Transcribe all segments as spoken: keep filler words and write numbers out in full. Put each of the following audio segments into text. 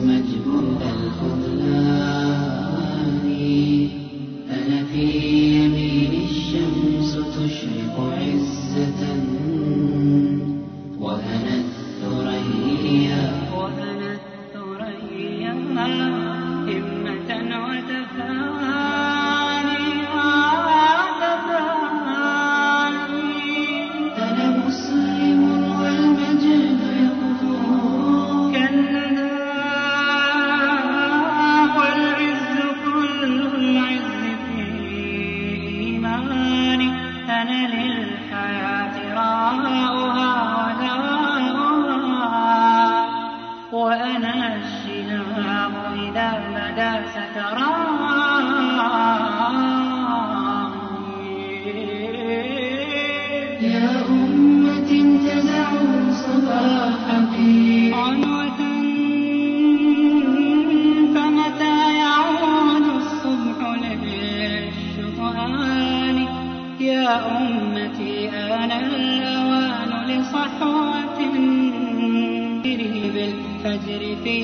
مجد الخذلان. أنا في يمين الشمس تشرق عزة، وأنا الثريا وأنا الثريا همة وتفاني وتفاني. أنا مسلم والمجد يقفو كلا والعز كل العز في إيماني. أنا للحياة راؤها ودواؤها، وأنا الشهاب إذا بدا سكراني. يا أمة انتزعوا صباحتي عنوة فمتى يعود الصبح للشطآن. يا أمتي آن الأوان لصحوة تجري بالفجر في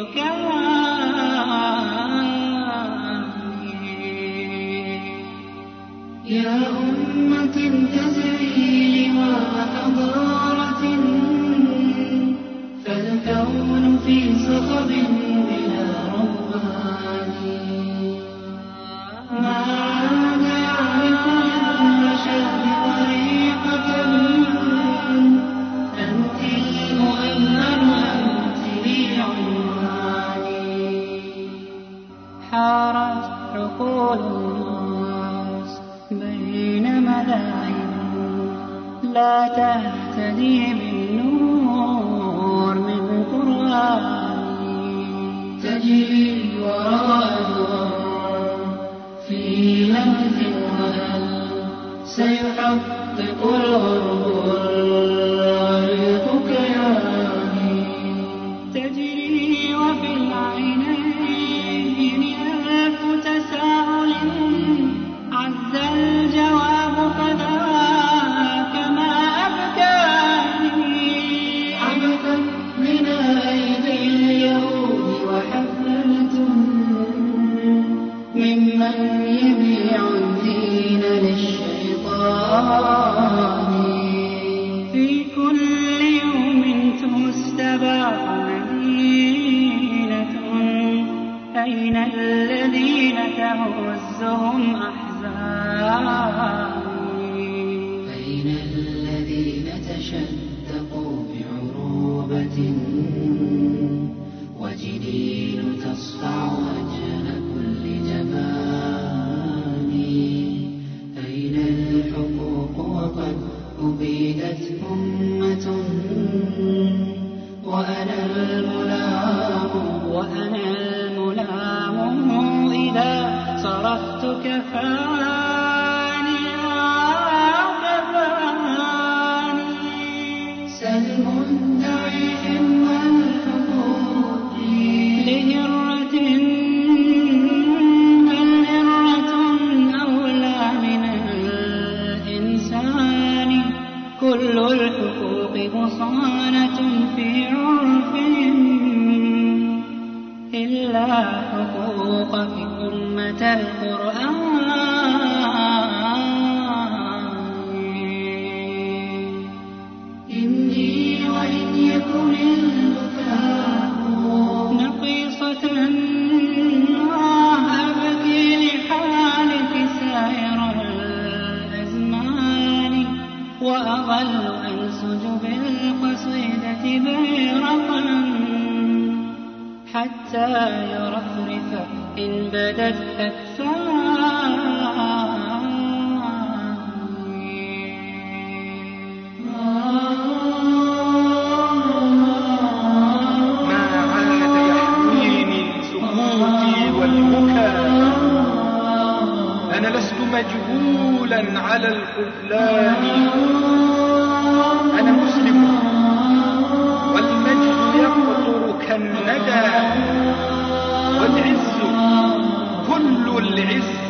بركاني. يا أمة انتزعي لواء حضارة، فالكون في صخب بلا ربان. ما عاد يعرف للرشاد طريقة، أنت المؤمن أنت لي عنواني. حارت عقول الناس بين ملاعب لا تهتدي بالنور من قرآني. تجري وراء الغرام في لمز وهل سيحقق الغرب الغريق كياني. تجري وفي العينين ألف تساؤل، عز الجواب فذاك ما أبكاني. عبثت بنا أيدي اليهود وحفلة ممن يبيع الدين للشيطان. في كل يوم تستباح مدينة، أين الذين تهزهم أحزاني. أين الذين تشدقوا بعروبة، وجنين تصفع وجه كل جبان. أين الحقوق وقد أبيدت أمة، وأنا الملام وأنا الملام إذا صرفت كفاني وكفاني. سلم الدعي حمى الحقوق لهرة بل هرة أولى من الإنسان. كل الحقوق مصانة في عرفهم، إلا حقوقك أمة القرآن. إني وإن يكن البكاء نقيصة أبكي لحالك سائر الأزمان، وأظل أنسج بالقصيدة بيرقا حتى يرفرف إن بدت أكفاني. ما عاد يحميني سكوتي والبكاء. أنا لست مجهولا على الخذلان. أنا مسلم والمجد يقطر كالندى، والعز كل العز